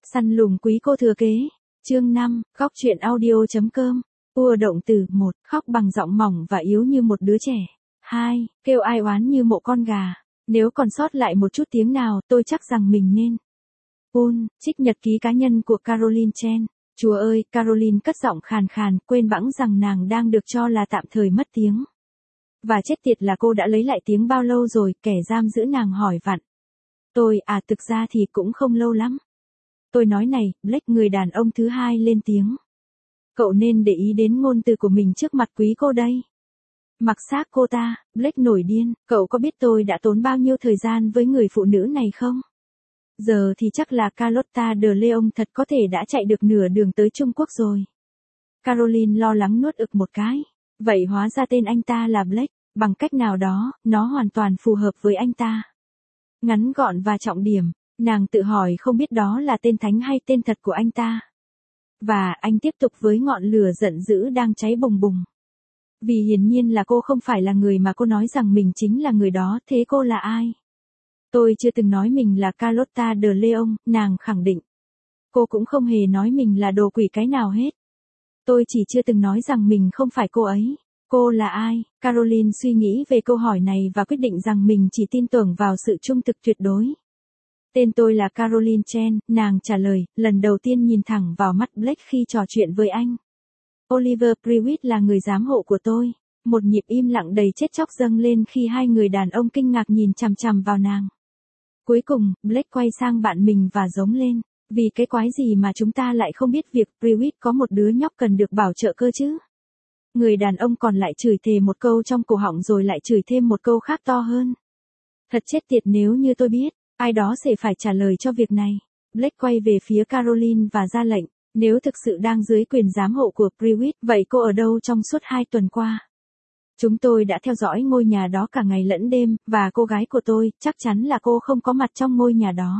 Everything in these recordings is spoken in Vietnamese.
Săn lùng quý cô thừa kế. Chương 5, khóc chuyện audio.com. Ua động từ 1, khóc bằng giọng mỏng và yếu như một đứa trẻ. 2, kêu ai oán như mộ con gà. Nếu còn sót lại một chút tiếng nào, tôi chắc rằng mình nên. Trích nhật ký cá nhân của Caroline Chen. Chúa ơi, Caroline cất giọng khàn khàn, quên bẵng rằng nàng đang được cho là tạm thời mất tiếng. Và chết tiệt là cô đã lấy lại tiếng bao lâu rồi, kẻ giam giữ nàng hỏi vặn. Thực ra thì cũng không lâu lắm. Tôi nói này, Blake, người đàn ông thứ hai lên tiếng. Cậu nên để ý đến ngôn từ của mình trước mặt quý cô đây. Mặc xác cô ta, Blake nổi điên, cậu có biết tôi đã tốn bao nhiêu thời gian với người phụ nữ này không? Giờ thì chắc là Carlotta de Leon thật có thể đã chạy được nửa đường tới Trung Quốc rồi. Caroline lo lắng nuốt ực một cái. Vậy hóa ra tên anh ta là Blake, bằng cách nào đó, nó hoàn toàn phù hợp với anh ta. Ngắn gọn và trọng điểm, nàng tự hỏi không biết đó là tên thánh hay tên thật của anh ta. Và anh tiếp tục với ngọn lửa giận dữ đang cháy bùng bùng. Vì hiển nhiên là cô không phải là người mà cô nói rằng mình chính là người đó, thế cô là ai? Tôi chưa từng nói mình là Carlotta de Leon, nàng khẳng định. Cô cũng không hề nói mình là đồ quỷ cái nào hết. Tôi chỉ chưa từng nói rằng mình không phải cô ấy. Cô là ai? Caroline suy nghĩ về câu hỏi này và quyết định rằng mình chỉ tin tưởng vào sự trung thực tuyệt đối. Tên tôi là Caroline Chen, nàng trả lời, lần đầu tiên nhìn thẳng vào mắt Blake khi trò chuyện với anh. Oliver Prewitt là người giám hộ của tôi. Một nhịp im lặng đầy chết chóc dâng lên khi hai người đàn ông kinh ngạc nhìn chằm chằm vào nàng. Cuối cùng, Blake quay sang bạn mình và giống lên. Vì cái quái gì mà chúng ta lại không biết việc Prewitt có một đứa nhóc cần được bảo trợ cơ chứ? Người đàn ông còn lại chửi thề một câu trong cổ họng rồi lại chửi thêm một câu khác to hơn. Thật chết tiệt, nếu như tôi biết, ai đó sẽ phải trả lời cho việc này. Blake quay về phía Caroline và ra lệnh, nếu thực sự đang dưới quyền giám hộ của Prewitt, vậy cô ở đâu trong suốt 2 tuần qua? Chúng tôi đã theo dõi ngôi nhà đó cả ngày lẫn đêm, và cô gái của tôi, chắc chắn là cô không có mặt trong ngôi nhà đó.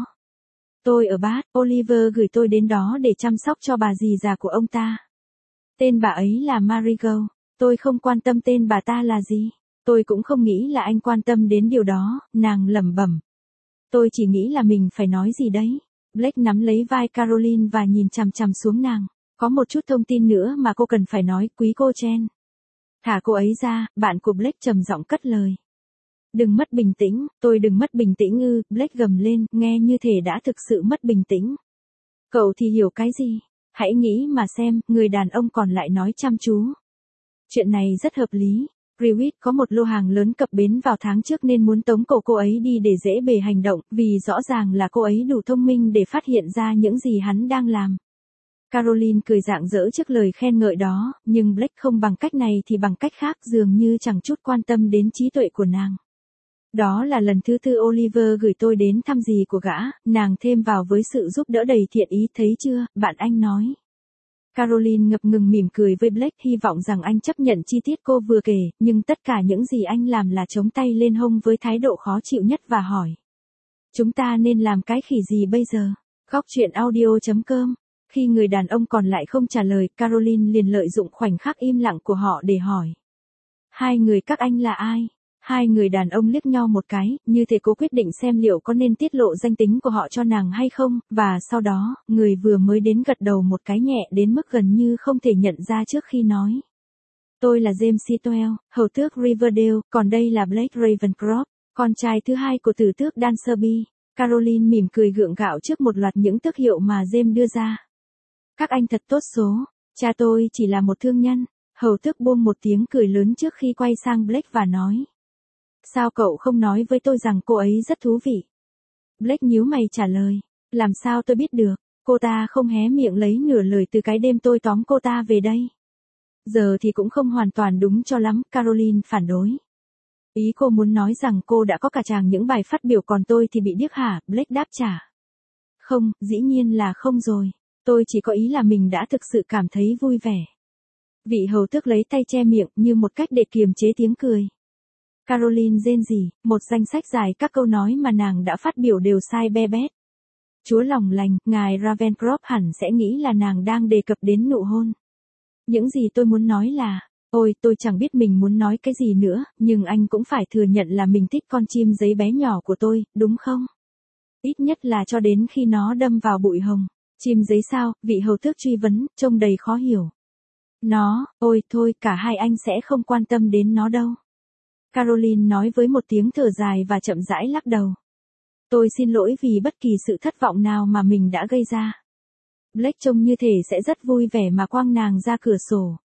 Tôi ở Bath, Oliver gửi tôi đến đó để chăm sóc cho bà dì già của ông ta. Tên bà ấy là Marigold, tôi không quan tâm tên bà ta là gì. Tôi cũng không nghĩ là anh quan tâm đến điều đó, nàng lẩm bẩm. Tôi chỉ nghĩ là mình phải nói gì đấy. Blake nắm lấy vai Caroline và nhìn chằm chằm xuống nàng. Có một chút thông tin nữa mà cô cần phải nói, quý cô Chen. Thả cô ấy ra, bạn của Blake trầm giọng cất lời. Đừng mất bình tĩnh, tôi đừng mất bình tĩnh ư, Blake gầm lên, nghe như thể đã thực sự mất bình tĩnh. Cậu thì hiểu cái gì? Hãy nghĩ mà xem, người đàn ông còn lại nói chăm chú. Chuyện này rất hợp lý. Prewitt có một lô hàng lớn cập bến vào tháng trước nên muốn tống cổ cô ấy đi để dễ bề hành động, vì rõ ràng là cô ấy đủ thông minh để phát hiện ra những gì hắn đang làm. Caroline cười rạng rỡ trước lời khen ngợi đó, nhưng Blake không bằng cách này thì bằng cách khác, dường như chẳng chút quan tâm đến trí tuệ của nàng. Đó là lần thứ 4 Oliver gửi tôi đến thăm dì của gã, nàng thêm vào với sự giúp đỡ đầy thiện ý, thấy chưa, bạn anh nói. Caroline ngập ngừng mỉm cười với Blake, hy vọng rằng anh chấp nhận chi tiết cô vừa kể, nhưng tất cả những gì anh làm là chống tay lên hông với thái độ khó chịu nhất và hỏi. Chúng ta nên làm cái khỉ gì bây giờ? Khóc chuyện audio.com. Khi người đàn ông còn lại không trả lời, Caroline liền lợi dụng khoảnh khắc im lặng của họ để hỏi. Hai người các anh là ai? Hai người đàn ông liếc nhau một cái, như thể cố quyết định xem liệu có nên tiết lộ danh tính của họ cho nàng hay không, và sau đó, người vừa mới đến gật đầu một cái nhẹ đến mức gần như không thể nhận ra trước khi nói. Tôi là James Sitwell, hầu tước Riverdale, còn đây là Blake Ravencroft, con trai thứ hai của tử tước Dancerby. Caroline mỉm cười gượng gạo trước một loạt những tước hiệu mà James đưa ra. Các anh thật tốt số, cha tôi chỉ là một thương nhân. Hầu tước buông một tiếng cười lớn trước khi quay sang Blake và nói. Sao cậu không nói với tôi rằng cô ấy rất thú vị? Blake nhíu mày trả lời. Làm sao tôi biết được, cô ta không hé miệng lấy nửa lời từ cái đêm tôi tóm cô ta về đây. Giờ thì cũng không hoàn toàn đúng cho lắm, Caroline phản đối. Ý cô muốn nói rằng cô đã có cả chàng những bài phát biểu còn tôi thì bị điếc hả? Blake đáp trả. Không, dĩ nhiên là không rồi. Tôi chỉ có ý là mình đã thực sự cảm thấy vui vẻ. Vị hầu tước lấy tay che miệng như một cách để kiềm chế tiếng cười. Caroline rên rỉ, một danh sách dài các câu nói mà nàng đã phát biểu đều sai be bét. Chúa lòng lành, ngài Ravencroft hẳn sẽ nghĩ là nàng đang đề cập đến nụ hôn. Những gì tôi muốn nói là, ôi tôi chẳng biết mình muốn nói cái gì nữa, nhưng anh cũng phải thừa nhận là mình thích con chim giấy bé nhỏ của tôi, đúng không? Ít nhất là cho đến khi nó đâm vào bụi hồng. Chim giấy sao, vị hầu tước truy vấn, trông đầy khó hiểu. Nó, ôi thôi, cả hai anh sẽ không quan tâm đến nó đâu. Caroline nói với một tiếng thở dài và chậm rãi lắc đầu. Tôi xin lỗi vì bất kỳ sự thất vọng nào mà mình đã gây ra. Blake trông như thể sẽ rất vui vẻ mà quăng nàng ra cửa sổ.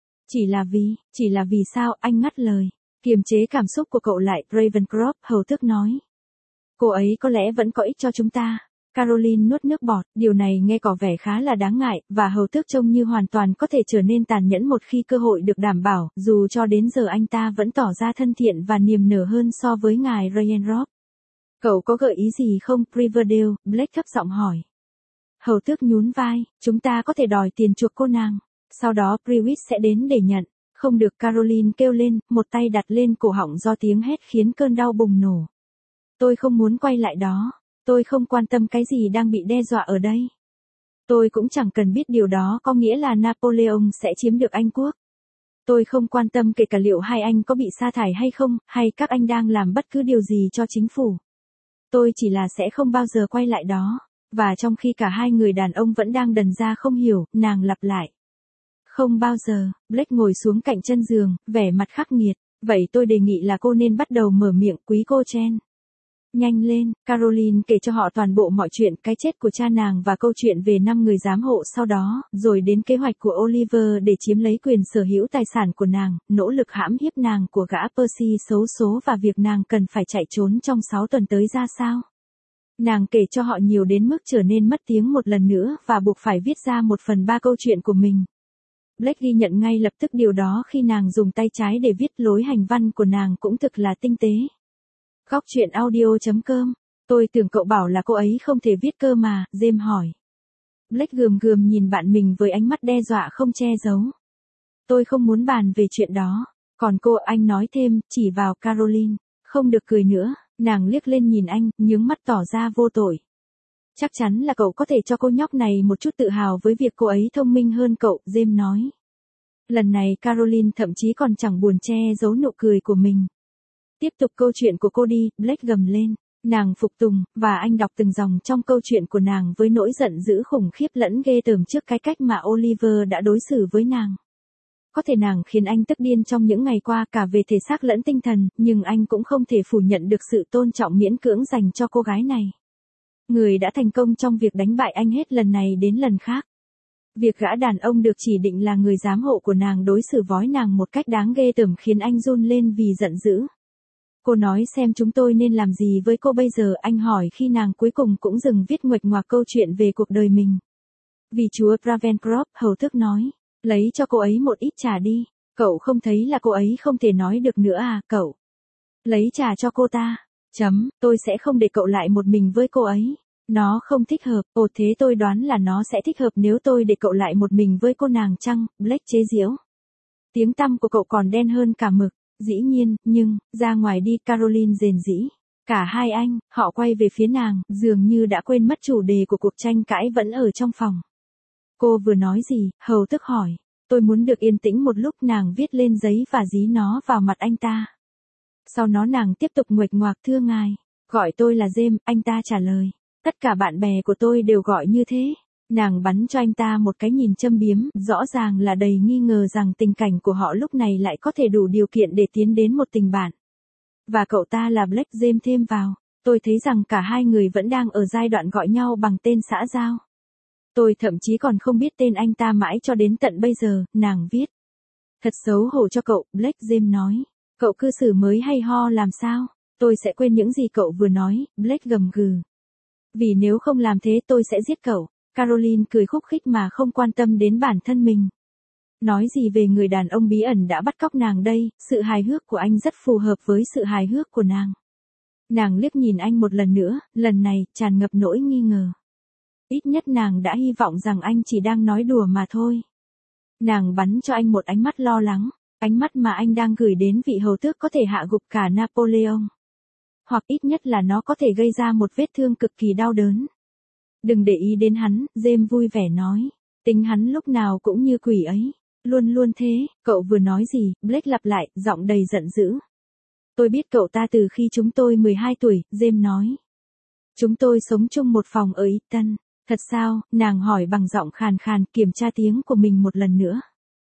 Chỉ là vì sao, anh ngắt lời. Kiềm chế cảm xúc của cậu lại, Ravencroft, hầu tước nói. Cô ấy có lẽ vẫn có ích cho chúng ta. Caroline nuốt nước bọt, điều này nghe có vẻ khá là đáng ngại, và hầu tước trông như hoàn toàn có thể trở nên tàn nhẫn một khi cơ hội được đảm bảo, dù cho đến giờ anh ta vẫn tỏ ra thân thiện và niềm nở hơn so với ngài Ravencroft. Cậu có gợi ý gì không, Riverdale? Blake thấp giọng hỏi. Hầu tước nhún vai, chúng ta có thể đòi tiền chuộc cô nàng. Sau đó Privet sẽ đến để nhận. Không được, Caroline kêu lên, một tay đặt lên cổ họng do tiếng hét khiến cơn đau bùng nổ. Tôi không muốn quay lại đó. Tôi không quan tâm cái gì đang bị đe dọa ở đây. Tôi cũng chẳng cần biết điều đó có nghĩa là Napoleon sẽ chiếm được Anh quốc. Tôi không quan tâm kể cả liệu hai anh có bị sa thải hay không, hay các anh đang làm bất cứ điều gì cho chính phủ. Tôi chỉ là sẽ không bao giờ quay lại đó. Và trong khi cả hai người đàn ông vẫn đang đần ra không hiểu, nàng lặp lại. Không bao giờ. Blake ngồi xuống cạnh chân giường, vẻ mặt khắc nghiệt. Vậy tôi đề nghị là cô nên bắt đầu mở miệng, quý cô Chen. Nhanh lên, Caroline kể cho họ toàn bộ mọi chuyện, cái chết của cha nàng và câu chuyện về 5 người giám hộ sau đó, rồi đến kế hoạch của Oliver để chiếm lấy quyền sở hữu tài sản của nàng, nỗ lực hãm hiếp nàng của gã Percy xấu số và việc nàng cần phải chạy trốn trong 6 tuần tới ra sao. Nàng kể cho họ nhiều đến mức trở nên mất tiếng một lần nữa và buộc phải viết ra 1/3 câu chuyện của mình. Blake ghi nhận ngay lập tức điều đó khi nàng dùng tay trái để viết, lối hành văn của nàng cũng thực là tinh tế. Góc truyện audio.com. Tôi tưởng cậu bảo là cô ấy không thể viết cơ mà, James hỏi. Blake gườm gườm nhìn bạn mình với ánh mắt đe dọa không che giấu. Tôi không muốn bàn về chuyện đó. Còn cô, anh nói thêm, chỉ vào Caroline. Không được cười nữa, nàng liếc lên nhìn anh, nhướng mắt tỏ ra vô tội. Chắc chắn là cậu có thể cho cô nhóc này một chút tự hào với việc cô ấy thông minh hơn cậu, James nói. Lần này Caroline thậm chí còn chẳng buồn che giấu nụ cười của mình. Tiếp tục câu chuyện của cô đi, Blake gầm lên. Nàng phục tùng, và anh đọc từng dòng trong câu chuyện của nàng với nỗi giận dữ khủng khiếp lẫn ghê tởm trước cái cách mà Oliver đã đối xử với nàng. Có thể nàng khiến anh tức điên trong những ngày qua cả về thể xác lẫn tinh thần, nhưng anh cũng không thể phủ nhận được sự tôn trọng miễn cưỡng dành cho cô gái này. Người đã thành công trong việc đánh bại anh hết lần này đến lần khác. Việc gã đàn ông được chỉ định là người giám hộ của nàng đối xử với nàng một cách đáng ghê tởm khiến anh run lên vì giận dữ. Cô nói xem chúng tôi nên làm gì với cô bây giờ, anh hỏi khi nàng cuối cùng cũng dừng viết nguệch ngoạc câu chuyện về cuộc đời mình. Vì chúa Ravencroft, hầu tước nói, lấy cho cô ấy một ít trà đi, cậu không thấy là cô ấy không thể nói được nữa à, cậu. Lấy trà cho cô ta, tôi sẽ không để cậu lại một mình với cô ấy. Nó không thích hợp, thế tôi đoán là nó sẽ thích hợp nếu tôi để cậu lại một mình với cô nàng chăng, Blake chế giễu. Tiếng tăm của cậu còn đen hơn cả mực. Dĩ nhiên, nhưng, ra ngoài đi, Caroline rền rĩ. Cả hai anh, họ quay về phía nàng, dường như đã quên mất chủ đề của cuộc tranh cãi vẫn ở trong phòng. Cô vừa nói gì, hầu tước hỏi. Tôi muốn được yên tĩnh một lúc, nàng viết lên giấy và dí nó vào mặt anh ta. Sau đó nàng tiếp tục nguệch ngoạc, thưa ngài. Gọi tôi là James, anh ta trả lời. Tất cả bạn bè của tôi đều gọi như thế. Nàng bắn cho anh ta một cái nhìn châm biếm, rõ ràng là đầy nghi ngờ rằng tình cảnh của họ lúc này lại có thể đủ điều kiện để tiến đến một tình bạn. Và cậu ta là Blake, James thêm vào. Tôi thấy rằng cả hai người vẫn đang ở giai đoạn gọi nhau bằng tên xã giao. Tôi thậm chí còn không biết tên anh ta mãi cho đến tận bây giờ, nàng viết. Thật xấu hổ cho cậu, Blake, James nói. Cậu cư xử mới hay ho làm sao? Tôi sẽ quên những gì cậu vừa nói, Blake gầm gừ. Vì nếu không làm thế tôi sẽ giết cậu. Caroline cười khúc khích mà không quan tâm đến bản thân mình. Nói gì về người đàn ông bí ẩn đã bắt cóc nàng đây, sự hài hước của anh rất phù hợp với sự hài hước của nàng. Nàng liếc nhìn anh một lần nữa, lần này, tràn ngập nỗi nghi ngờ. Ít nhất nàng đã hy vọng rằng anh chỉ đang nói đùa mà thôi. Nàng bắn cho anh một ánh mắt lo lắng, ánh mắt mà anh đang gửi đến vị hầu tước có thể hạ gục cả Napoleon. Hoặc ít nhất là nó có thể gây ra một vết thương cực kỳ đau đớn. Đừng để ý đến hắn, James vui vẻ nói. Tính hắn lúc nào cũng như quỷ ấy. Luôn luôn thế, cậu vừa nói gì, Blake lặp lại, giọng đầy giận dữ. Tôi biết cậu ta từ khi chúng tôi 12 tuổi, James nói. Chúng tôi sống chung một phòng ở Eton. Thật sao, nàng hỏi bằng giọng khàn khàn kiểm tra tiếng của mình một lần nữa.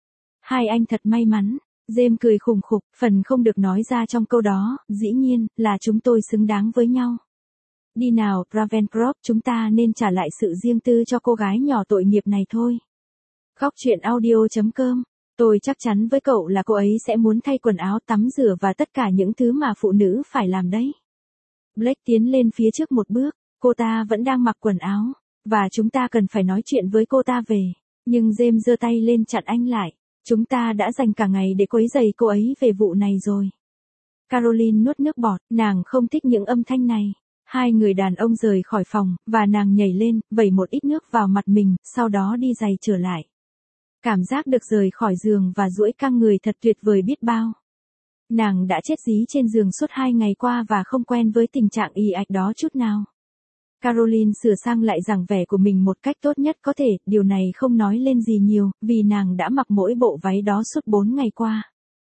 Hai anh thật may mắn. James cười khùng khục, phần không được nói ra trong câu đó, dĩ nhiên, là chúng tôi xứng đáng với nhau. Đi nào, Ravencroft, chúng ta nên trả lại sự riêng tư cho cô gái nhỏ tội nghiệp này thôi. Góc truyện audio.com. Tôi chắc chắn với cậu là cô ấy sẽ muốn thay quần áo, tắm rửa và tất cả những thứ mà phụ nữ phải làm đấy. Blake tiến lên phía trước một bước, cô ta vẫn đang mặc quần áo, và chúng ta cần phải nói chuyện với cô ta về. Nhưng James giơ tay lên chặn anh lại. Chúng ta đã dành cả ngày để quấy rầy cô ấy về vụ này rồi. Caroline nuốt nước bọt, nàng không thích những âm thanh này. Hai người đàn ông rời khỏi phòng, và nàng nhảy lên, vẩy một ít nước vào mặt mình, sau đó đi giày trở lại. Cảm giác được rời khỏi giường và duỗi căng người thật tuyệt vời biết bao. Nàng đã chết dí trên giường suốt 2 ngày qua và không quen với tình trạng ì ạch đó chút nào. Caroline sửa sang lại dáng vẻ của mình một cách tốt nhất có thể, điều này không nói lên gì nhiều, vì nàng đã mặc mỗi bộ váy đó suốt 4 ngày qua.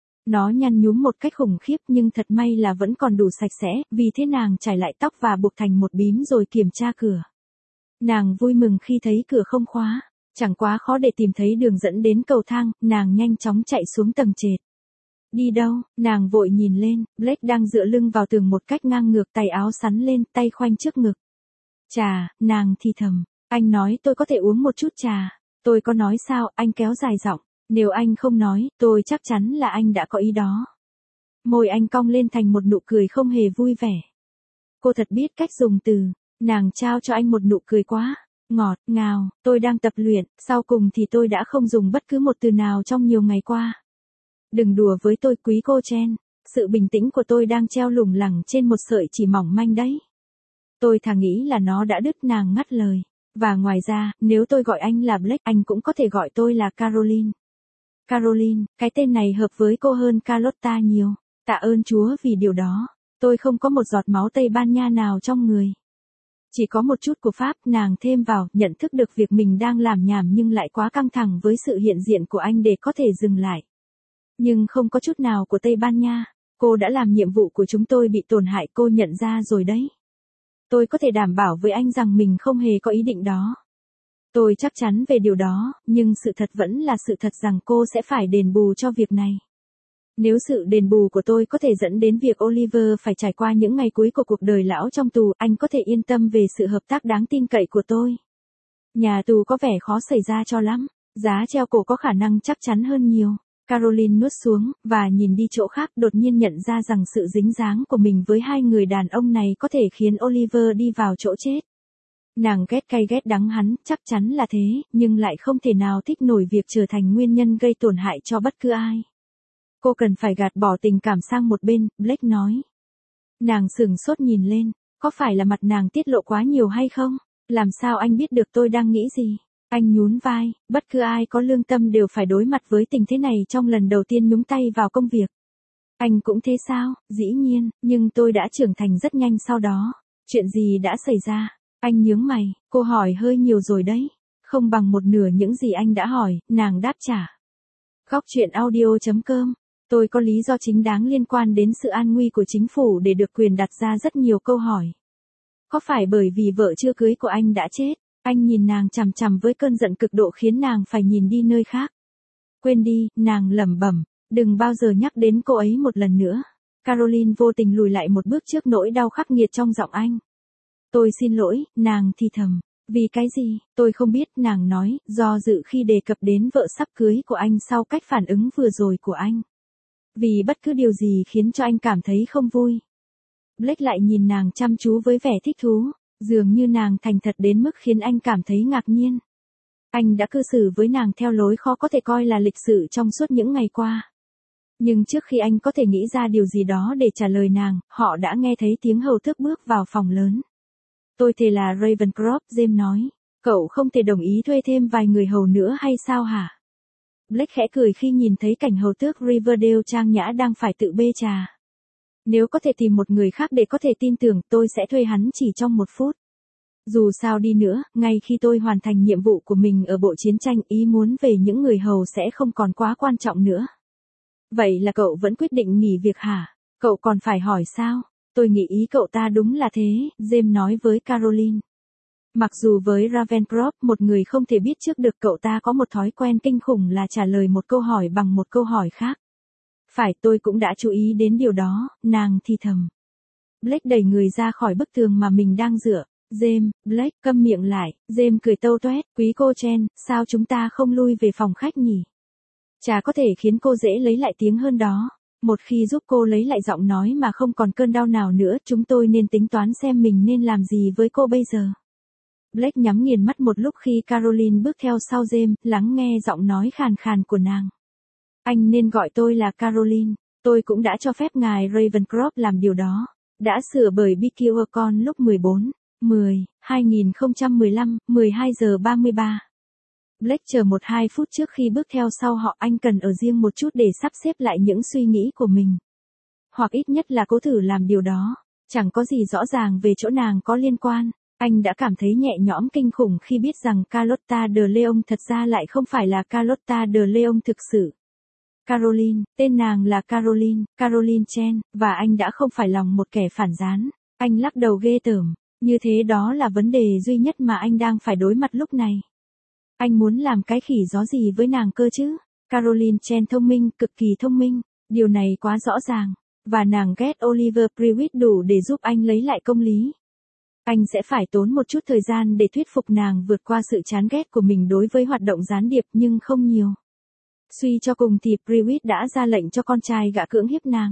Nó nhăn nhúm một cách khủng khiếp nhưng thật may là vẫn còn đủ sạch sẽ, vì thế nàng chải lại tóc và buộc thành một bím rồi kiểm tra cửa. Nàng vui mừng khi thấy cửa không khóa, chẳng quá khó để tìm thấy đường dẫn đến cầu thang, nàng nhanh chóng chạy xuống tầng trệt. Đi đâu, nàng vội nhìn lên, Blake đang dựa lưng vào tường một cách ngang ngược, tay áo sắn lên, tay khoanh trước ngực. Trà, nàng thì thầm, anh nói tôi có thể uống một chút trà. Tôi có nói sao, anh kéo dài giọng, nếu anh không nói, tôi chắc chắn là anh đã có ý đó. Môi anh cong lên thành một nụ cười không hề vui vẻ. Cô thật biết cách dùng từ, nàng trao cho anh một nụ cười quá ngọt ngào, tôi đang tập luyện, sau cùng thì tôi đã không dùng bất cứ một từ nào trong nhiều ngày qua. Đừng đùa với tôi quý cô Chen, sự bình tĩnh của tôi đang treo lủng lẳng trên một sợi chỉ mỏng manh đấy. Tôi thà nghĩ là nó đã đứt, nàng ngắt lời. Và ngoài ra, nếu tôi gọi anh là Blake, anh cũng có thể gọi tôi là Caroline. Caroline, cái tên này hợp với cô hơn Carlotta nhiều. Tạ ơn Chúa vì điều đó. Tôi không có một giọt máu Tây Ban Nha nào trong người. Chỉ có một chút của Pháp, nàng thêm vào, nhận thức được việc mình đang làm nhảm nhưng lại quá căng thẳng với sự hiện diện của anh để có thể dừng lại. Nhưng không có chút nào của Tây Ban Nha. Cô đã làm nhiệm vụ của chúng tôi bị tổn hại, cô nhận ra rồi đấy. Tôi có thể đảm bảo với anh rằng mình không hề có ý định đó. Tôi chắc chắn về điều đó, nhưng sự thật vẫn là sự thật rằng cô sẽ phải đền bù cho việc này. Nếu sự đền bù của tôi có thể dẫn đến việc Oliver phải trải qua những ngày cuối của cuộc đời lão trong tù, anh có thể yên tâm về sự hợp tác đáng tin cậy của tôi. Nhà tù có vẻ khó xảy ra cho lắm, giá treo cổ có khả năng chắc chắn hơn nhiều. Caroline nuốt xuống, và nhìn đi chỗ khác, đột nhiên nhận ra rằng sự dính dáng của mình với hai người đàn ông này có thể khiến Oliver đi vào chỗ chết. Nàng ghét cay ghét đắng hắn, chắc chắn là thế, nhưng lại không thể nào thích nổi việc trở thành nguyên nhân gây tổn hại cho bất cứ ai. Cô cần phải gạt bỏ tình cảm sang một bên, Blake nói. Nàng sửng sốt nhìn lên, có phải là mặt nàng tiết lộ quá nhiều hay không? Làm sao anh biết được tôi đang nghĩ gì? Anh nhún vai, bất cứ ai có lương tâm đều phải đối mặt với tình thế này trong lần đầu tiên nhúng tay vào công việc. Anh cũng thế sao? Dĩ nhiên, nhưng tôi đã trưởng thành rất nhanh sau đó. Chuyện gì đã xảy ra? Anh nhướng mày, cô hỏi hơi nhiều rồi đấy. Không bằng một nửa những gì anh đã hỏi, nàng đáp trả. Góc truyện audio.com. Tôi có lý do chính đáng liên quan đến sự an nguy của chính phủ để được quyền đặt ra rất nhiều câu hỏi. Có phải bởi vì vợ chưa cưới của anh đã chết? Anh nhìn nàng chằm chằm với cơn giận cực độ khiến nàng phải nhìn đi nơi khác. Quên đi, nàng lẩm bẩm, đừng bao giờ nhắc đến cô ấy một lần nữa. Caroline vô tình lùi lại một bước trước nỗi đau khắc nghiệt trong giọng anh. Tôi xin lỗi, nàng thì thầm. Vì cái gì, tôi không biết, nàng nói, do dự khi đề cập đến vợ sắp cưới của anh sau cách phản ứng vừa rồi của anh. Vì bất cứ điều gì khiến cho anh cảm thấy không vui. Blake lại nhìn nàng chăm chú với vẻ thích thú, dường như nàng thành thật đến mức khiến anh cảm thấy ngạc nhiên. Anh đã cư xử với nàng theo lối khó có thể coi là lịch sự trong suốt những ngày qua. Nhưng trước khi anh có thể nghĩ ra điều gì đó để trả lời nàng, họ đã nghe thấy tiếng hầu tước bước vào phòng lớn. Tôi thề là Ravencroft, James nói. Cậu không thể đồng ý thuê thêm vài người hầu nữa hay sao hả? Blake khẽ cười khi nhìn thấy cảnh hầu tước Riverdale trang nhã đang phải tự bê trà. Nếu có thể tìm một người khác để có thể tin tưởng, tôi sẽ thuê hắn chỉ trong 1 phút. Dù sao đi nữa, ngay khi tôi hoàn thành nhiệm vụ của mình ở bộ chiến tranh, ý muốn về những người hầu sẽ không còn quá quan trọng nữa. Vậy là cậu vẫn quyết định nghỉ việc hả? Cậu còn phải hỏi sao? Tôi nghĩ ý cậu ta đúng là thế, James nói với Caroline. Mặc dù với Ravencroft một người không thể biết trước được, cậu ta có một thói quen kinh khủng là trả lời một câu hỏi bằng một câu hỏi khác. Phải, tôi cũng đã chú ý đến điều đó, nàng thì thầm. Blake đẩy người ra khỏi bức tường mà mình đang dựa. James, Blake, câm miệng lại. James cười tâu toét, quý cô Chen, sao chúng ta không lui về phòng khách nhỉ? Chả có thể khiến cô dễ lấy lại tiếng hơn đó. Một khi giúp cô lấy lại giọng nói mà không còn cơn đau nào nữa, chúng tôi nên tính toán xem mình nên làm gì với cô bây giờ. Blake nhắm nghiền mắt một lúc khi Caroline bước theo sau James, lắng nghe giọng nói khàn khàn của nàng. Anh nên gọi tôi là Caroline. Tôi cũng đã cho phép ngài Ravencroft làm điều đó. Đã sửa bởi Becky O'Connor lúc 14/10/2015, 12 giờ 33. Blake chờ 1-2 phút trước khi bước theo sau họ, anh cần ở riêng một chút để sắp xếp lại những suy nghĩ của mình. Hoặc ít nhất là cố thử làm điều đó. Chẳng có gì rõ ràng về chỗ nàng có liên quan. Anh đã cảm thấy nhẹ nhõm kinh khủng khi biết rằng Carlotta de Leon thật ra lại không phải là Carlotta de Leon thực sự. Caroline, tên nàng là Caroline Chen, và anh đã không phải lòng một kẻ phản gián. Anh lắc đầu ghê tởm. Như thế đó là vấn đề duy nhất mà anh đang phải đối mặt lúc này. Anh muốn làm cái khỉ gió gì với nàng cơ chứ? Caroline Chen thông minh, cực kỳ thông minh. Điều này quá rõ ràng. Và nàng ghét Oliver Prewitt đủ để giúp anh lấy lại công lý. Anh sẽ phải tốn một chút thời gian để thuyết phục nàng vượt qua sự chán ghét của mình đối với hoạt động gián điệp, nhưng không nhiều. Suy cho cùng thì Prewitt đã ra lệnh cho con trai gã cưỡng hiếp nàng.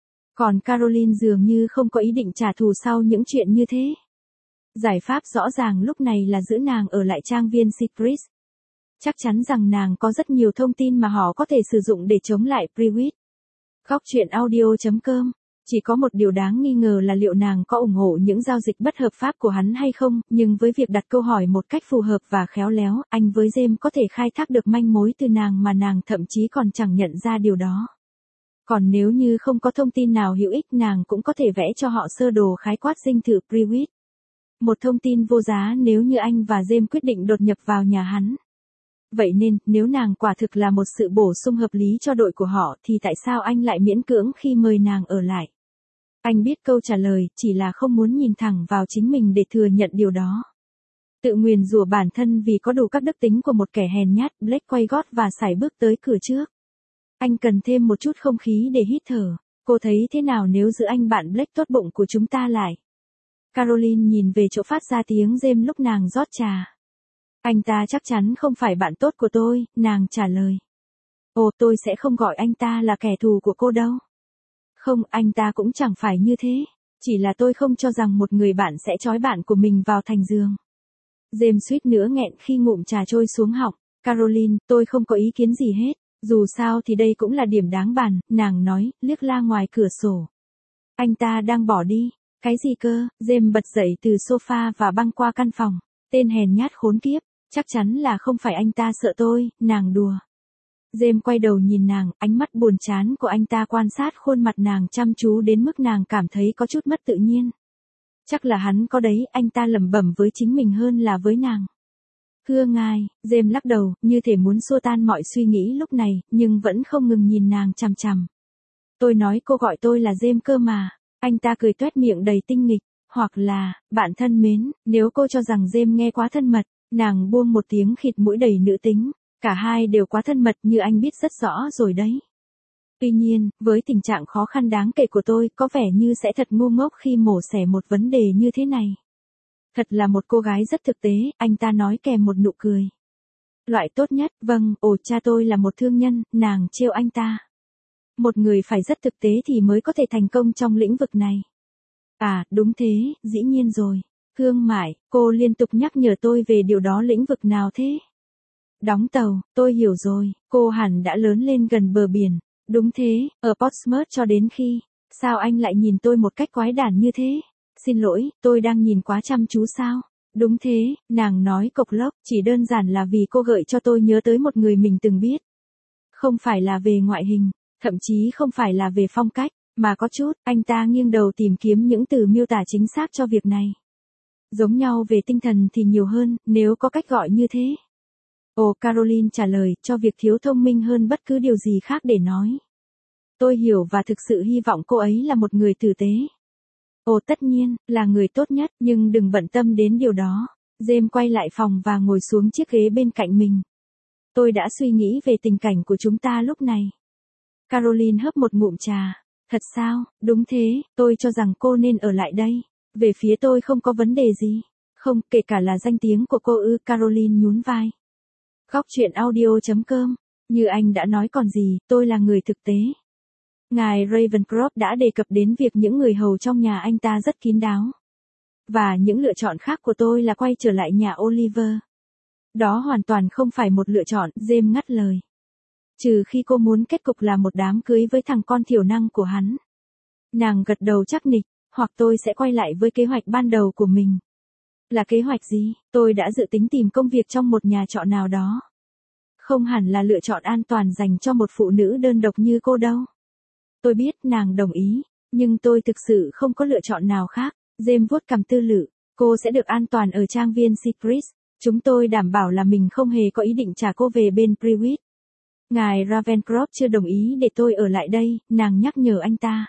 Còn Caroline dường như không có ý định trả thù sau những chuyện như thế. Giải pháp rõ ràng lúc này là giữ nàng ở lại trang viên Secret. Chắc chắn rằng nàng có rất nhiều thông tin mà họ có thể sử dụng để chống lại Prewitt. Góc truyện audio.com. Chỉ có một điều đáng nghi ngờ là liệu nàng có ủng hộ những giao dịch bất hợp pháp của hắn hay không, nhưng với việc đặt câu hỏi một cách phù hợp và khéo léo, anh với James có thể khai thác được manh mối từ nàng mà nàng thậm chí còn chẳng nhận ra điều đó. Còn nếu như không có thông tin nào hữu ích, nàng cũng có thể vẽ cho họ sơ đồ khái quát dinh thự Prewitt. Một thông tin vô giá nếu như anh và James quyết định đột nhập vào nhà hắn. Vậy nên, nếu nàng quả thực là một sự bổ sung hợp lý cho đội của họ thì tại sao anh lại miễn cưỡng khi mời nàng ở lại? Anh biết câu trả lời, chỉ là không muốn nhìn thẳng vào chính mình để thừa nhận điều đó. Tự nguyền rủa bản thân vì có đủ các đức tính của một kẻ hèn nhát, Blake quay gót và sải bước tới cửa trước. Anh cần thêm một chút không khí để hít thở. Cô thấy thế nào nếu giữ anh bạn Blake tốt bụng của chúng ta lại? Caroline nhìn về chỗ phát ra tiếng James lúc nàng rót trà. Anh ta chắc chắn không phải bạn tốt của tôi, nàng trả lời. Ồ, tôi sẽ không gọi anh ta là kẻ thù của cô đâu. Không, anh ta cũng chẳng phải như thế. Chỉ là tôi không cho rằng một người bạn sẽ trói bạn của mình vào thành giường. James suýt nữa nghẹn khi ngụm trà trôi xuống họng. Caroline, tôi không có ý kiến gì hết. Dù sao thì đây cũng là điểm đáng bàn, nàng nói, liếc la ngoài cửa sổ. Anh ta đang bỏ đi. Cái gì cơ? James bật dậy từ sofa và băng qua căn phòng. Tên hèn nhát khốn kiếp. Chắc chắn là không phải anh ta sợ tôi, nàng đùa. James quay đầu nhìn nàng, ánh mắt buồn chán của anh ta quan sát khuôn mặt nàng chăm chú đến mức nàng cảm thấy có chút mất tự nhiên. Chắc là hắn có đấy, anh ta lẩm bẩm với chính mình hơn là với nàng. Thưa ngài, James lắc đầu, như thể muốn xua tan mọi suy nghĩ lúc này, nhưng vẫn không ngừng nhìn nàng chằm chằm. Tôi nói cô gọi tôi là James cơ mà. Anh ta cười toét miệng đầy tinh nghịch, hoặc là, bạn thân mến, nếu cô cho rằng James nghe quá thân mật, nàng buông một tiếng khịt mũi đầy nữ tính. Cả hai đều quá thân mật như anh biết rất rõ rồi đấy. Tuy nhiên, với tình trạng khó khăn đáng kể của tôi, có vẻ như sẽ thật ngu ngốc khi mổ xẻ một vấn đề như thế này. Thật là một cô gái rất thực tế, anh ta nói kèm một nụ cười. Loại tốt nhất, vâng, ồ cha tôi là một thương nhân, nàng trêu anh ta. Một người phải rất thực tế thì mới có thể thành công trong lĩnh vực này. À, đúng thế, dĩ nhiên rồi. Thương mại, cô liên tục nhắc nhở tôi về điều đó. Lĩnh vực nào thế? Đóng tàu, tôi hiểu rồi, cô hẳn đã lớn lên gần bờ biển. Đúng thế, ở Portsmouth cho đến khi. Sao anh lại nhìn tôi một cách quái đản như thế? Xin lỗi, tôi đang nhìn quá chăm chú sao? Đúng thế, nàng nói cộc lốc, chỉ đơn giản là vì cô gợi cho tôi nhớ tới một người mình từng biết. Không phải là về ngoại hình, thậm chí không phải là về phong cách, mà có chút, anh ta nghiêng đầu tìm kiếm những từ miêu tả chính xác cho việc này. Giống nhau về tinh thần thì nhiều hơn, nếu có cách gọi như thế. Ồ, Caroline trả lời, cho việc thiếu thông minh hơn bất cứ điều gì khác để nói. Tôi hiểu và thực sự hy vọng cô ấy là một người tử tế. Ồ tất nhiên, là người tốt nhất, nhưng đừng bận tâm đến điều đó. James quay lại phòng và ngồi xuống chiếc ghế bên cạnh mình. Tôi đã suy nghĩ về tình cảnh của chúng ta lúc này. Caroline hớp một ngụm trà. Thật sao, đúng thế, tôi cho rằng cô nên ở lại đây. Về phía tôi không có vấn đề gì. Không, kể cả là danh tiếng của cô ư, Caroline nhún vai. Góc chuyện audio.com. Như anh đã nói còn gì, tôi là người thực tế. Ngài Ravencroft đã đề cập đến việc những người hầu trong nhà anh ta rất kín đáo. Và những lựa chọn khác của tôi là quay trở lại nhà Oliver. Đó hoàn toàn không phải một lựa chọn, James ngắt lời. Trừ khi cô muốn kết cục là một đám cưới với thằng con thiểu năng của hắn. Nàng gật đầu chắc nịch, hoặc tôi sẽ quay lại với kế hoạch ban đầu của mình. Là kế hoạch gì? Tôi đã dự tính tìm công việc trong một nhà trọ nào đó. Không hẳn là lựa chọn an toàn dành cho một phụ nữ đơn độc như cô đâu. Tôi biết nàng đồng ý, nhưng tôi thực sự không có lựa chọn nào khác. James vuốt cằm tư lự, cô sẽ được an toàn ở trang viên Secret. Chúng tôi đảm bảo là mình không hề có ý định trả cô về bên Privet. Ngài Ravencroft chưa đồng ý để tôi ở lại đây, nàng nhắc nhở anh ta.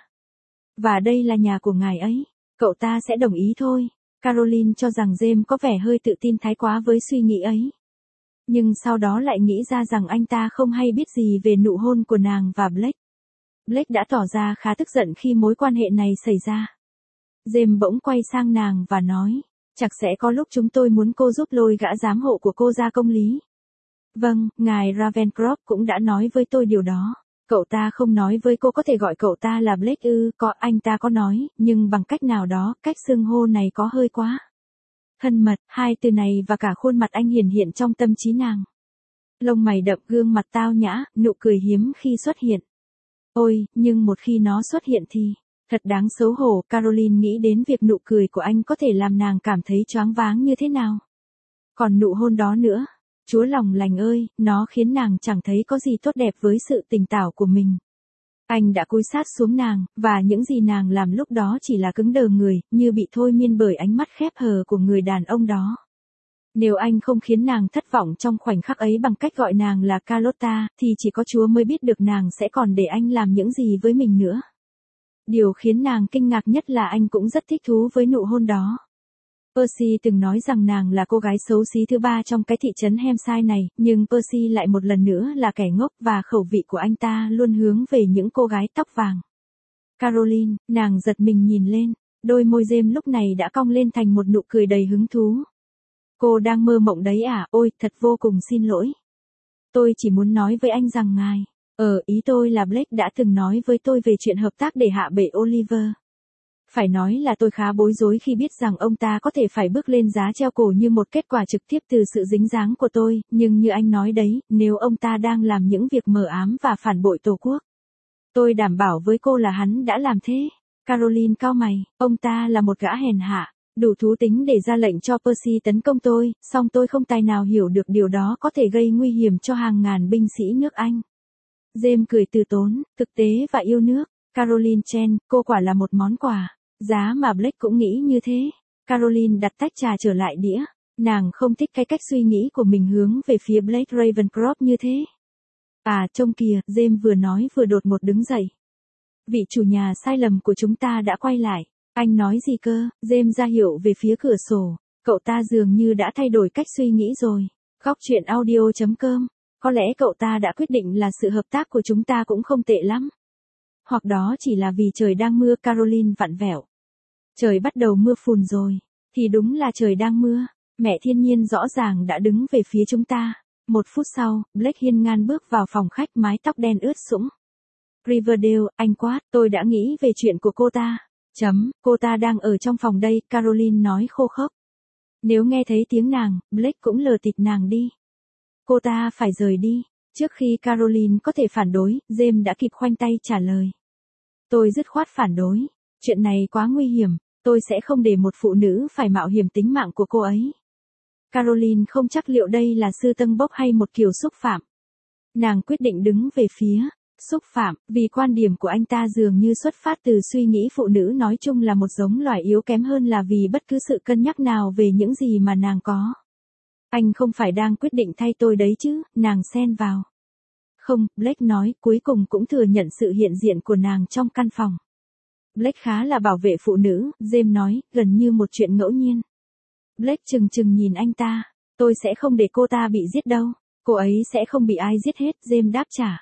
Và đây là nhà của ngài ấy, cậu ta sẽ đồng ý thôi. Caroline cho rằng James có vẻ hơi tự tin thái quá với suy nghĩ ấy. Nhưng sau đó lại nghĩ ra rằng anh ta không hay biết gì về nụ hôn của nàng và Blake. Blake đã tỏ ra khá tức giận khi mối quan hệ này xảy ra. James bỗng quay sang nàng và nói, chắc sẽ có lúc chúng tôi muốn cô giúp lôi gã giám hộ của cô ra công lý. Vâng, ngài Ravencroft cũng đã nói với tôi điều đó. Cậu ta không nói với cô có thể gọi cậu ta là Blake ư, anh ta có nói, nhưng bằng cách nào đó, cách xưng hô này có hơi quá thân mật, hai từ này và cả khuôn mặt anh hiển hiện trong tâm trí nàng. Lông mày đậm, gương mặt tao nhã, nụ cười hiếm khi xuất hiện. Ôi, nhưng một khi nó xuất hiện thì, thật đáng xấu hổ. Caroline nghĩ đến việc nụ cười của anh có thể làm nàng cảm thấy choáng váng như thế nào. Còn nụ hôn đó nữa, Chúa lòng lành ơi, nó khiến nàng chẳng thấy có gì tốt đẹp với sự tỉnh táo của mình. Anh đã cúi sát xuống nàng, và những gì nàng làm lúc đó chỉ là cứng đờ người, như bị thôi miên bởi ánh mắt khép hờ của người đàn ông đó. Nếu anh không khiến nàng thất vọng trong khoảnh khắc ấy bằng cách gọi nàng là Carlotta, thì chỉ có Chúa mới biết được nàng sẽ còn để anh làm những gì với mình nữa. Điều khiến nàng kinh ngạc nhất là anh cũng rất thích thú với nụ hôn đó. Percy từng nói rằng nàng là cô gái xấu xí thứ ba trong cái thị trấn Hampshire này, nhưng Percy lại một lần nữa là kẻ ngốc và khẩu vị của anh ta luôn hướng về những cô gái tóc vàng. Caroline, nàng giật mình nhìn lên, đôi môi James lúc này đã cong lên thành một nụ cười đầy hứng thú. Cô đang mơ mộng đấy à? Ôi, thật vô cùng xin lỗi. Tôi chỉ muốn nói với anh rằng ngài, ý tôi là Blake đã từng nói với tôi về chuyện hợp tác để hạ bệ Oliver. Phải nói là tôi khá bối rối khi biết rằng ông ta có thể phải bước lên giá treo cổ như một kết quả trực tiếp từ sự dính dáng của tôi, nhưng như anh nói đấy, nếu ông ta đang làm những việc mờ ám và phản bội Tổ quốc. Tôi đảm bảo với cô là hắn đã làm thế. Caroline cau mày, ông ta là một gã hèn hạ, đủ thú tính để ra lệnh cho Percy tấn công tôi, song tôi không tài nào hiểu được điều đó có thể gây nguy hiểm cho hàng ngàn binh sĩ nước Anh. James cười từ tốn, thực tế và yêu nước. Caroline Chen, cô quả là một món quà. Giá mà Blake cũng nghĩ như thế. Caroline đặt tách trà trở lại đĩa. Nàng không thích cái cách suy nghĩ của mình hướng về phía Blake Ravencroft như thế. À, trông kìa, James vừa nói vừa đột ngột đứng dậy. Vị chủ nhà sai lầm của chúng ta đã quay lại. Anh nói gì cơ? James ra hiệu về phía cửa sổ. Cậu ta dường như đã thay đổi cách suy nghĩ rồi. Góc chuyện audio.com. Có lẽ cậu ta đã quyết định là sự hợp tác của chúng ta cũng không tệ lắm. Hoặc đó chỉ là vì trời đang mưa. Caroline vặn vẹo. Trời bắt đầu mưa phùn rồi. Thì đúng là trời đang mưa. Mẹ thiên nhiên rõ ràng đã đứng về phía chúng ta. Một phút sau, Blake hiên ngang bước vào phòng khách, mái tóc đen ướt sũng. Riverdale, anh quát, tôi đã nghĩ về chuyện của cô ta. Cô ta đang ở trong phòng đây, Caroline nói khô khốc. Nếu nghe thấy tiếng nàng, Blake cũng lờ tịt nàng đi. Cô ta phải rời đi. Trước khi Caroline có thể phản đối, James đã kịp khoanh tay trả lời. Tôi dứt khoát phản đối. Chuyện này quá nguy hiểm, tôi sẽ không để một phụ nữ phải mạo hiểm tính mạng của cô ấy. Caroline không chắc liệu đây là sư tâng bốc hay một kiểu xúc phạm. Nàng quyết định đứng về phía xúc phạm, vì quan điểm của anh ta dường như xuất phát từ suy nghĩ phụ nữ nói chung là một giống loài yếu kém hơn là vì bất cứ sự cân nhắc nào về những gì mà nàng có. Anh không phải đang quyết định thay tôi đấy chứ, nàng xen vào. Không, Blake nói, cuối cùng cũng thừa nhận sự hiện diện của nàng trong căn phòng. Blake khá là bảo vệ phụ nữ, James nói, gần như một chuyện ngẫu nhiên. Blake chừng chừng nhìn anh ta. Tôi sẽ không để cô ta bị giết đâu. Cô ấy sẽ không bị ai giết hết, James đáp trả.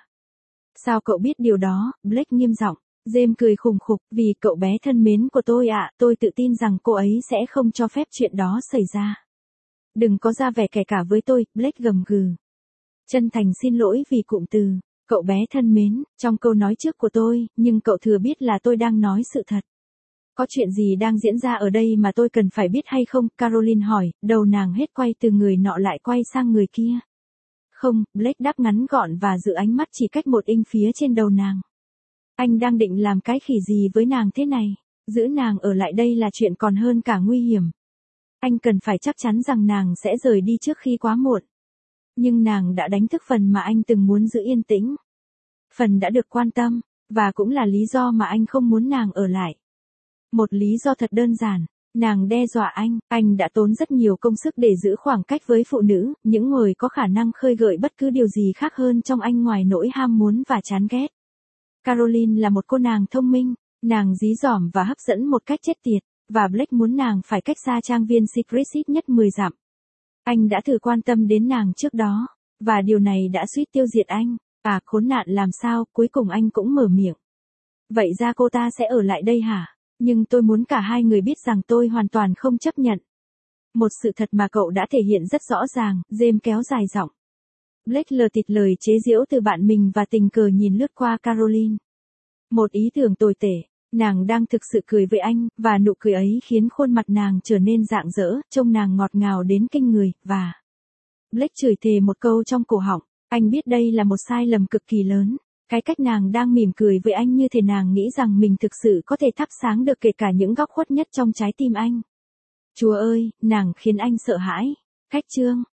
Sao cậu biết điều đó? Blake nghiêm giọng. James cười khùng khục, vì cậu bé thân mến của tôi ạ, tôi tự tin rằng cô ấy sẽ không cho phép chuyện đó xảy ra. Đừng có ra vẻ kẻ cả với tôi, Blake gầm gừ. Chân thành xin lỗi vì cụm từ, cậu bé thân mến, trong câu nói trước của tôi, nhưng cậu thừa biết là tôi đang nói sự thật. Có chuyện gì đang diễn ra ở đây mà tôi cần phải biết hay không? Caroline hỏi, đầu nàng hết quay từ người nọ lại quay sang người kia. Không, Blake đáp ngắn gọn và giữ ánh mắt chỉ cách 1 inch phía trên đầu nàng. Anh đang định làm cái khỉ gì với nàng thế này? Giữ nàng ở lại đây là chuyện còn hơn cả nguy hiểm. Anh cần phải chắc chắn rằng nàng sẽ rời đi trước khi quá muộn. Nhưng nàng đã đánh thức phần mà anh từng muốn giữ yên tĩnh. Phần đã được quan tâm, và cũng là lý do mà anh không muốn nàng ở lại. Một lý do thật đơn giản, nàng đe dọa anh đã tốn rất nhiều công sức để giữ khoảng cách với phụ nữ, những người có khả năng khơi gợi bất cứ điều gì khác hơn trong anh ngoài nỗi ham muốn và chán ghét. Caroline là một cô nàng thông minh, nàng dí dỏm và hấp dẫn một cách chết tiệt, và Blake muốn nàng phải cách xa trang viên Secret ít nhất 10 dặm. Anh đã thử quan tâm đến nàng trước đó, và điều này đã suýt tiêu diệt anh. À khốn nạn làm sao, cuối cùng anh cũng mở miệng. Vậy ra cô ta sẽ ở lại đây hả? Nhưng tôi muốn cả hai người biết rằng tôi hoàn toàn không chấp nhận. Một sự thật mà cậu đã thể hiện rất rõ ràng, James kéo dài giọng. Blake lờ tịt lời chế giễu từ bạn mình và tình cờ nhìn lướt qua Caroline. Một ý tưởng tồi tệ, nàng đang thực sự cười với anh, và nụ cười ấy khiến khuôn mặt nàng trở nên rạng rỡ, trông nàng ngọt ngào đến kinh người, và... Blake chửi thề một câu trong cổ họng, anh biết đây là một sai lầm cực kỳ lớn. Cái cách nàng đang mỉm cười với anh như thể nàng nghĩ rằng mình thực sự có thể thắp sáng được kể cả những góc khuất nhất trong trái tim anh. Chúa ơi, nàng khiến anh sợ hãi. Cách chương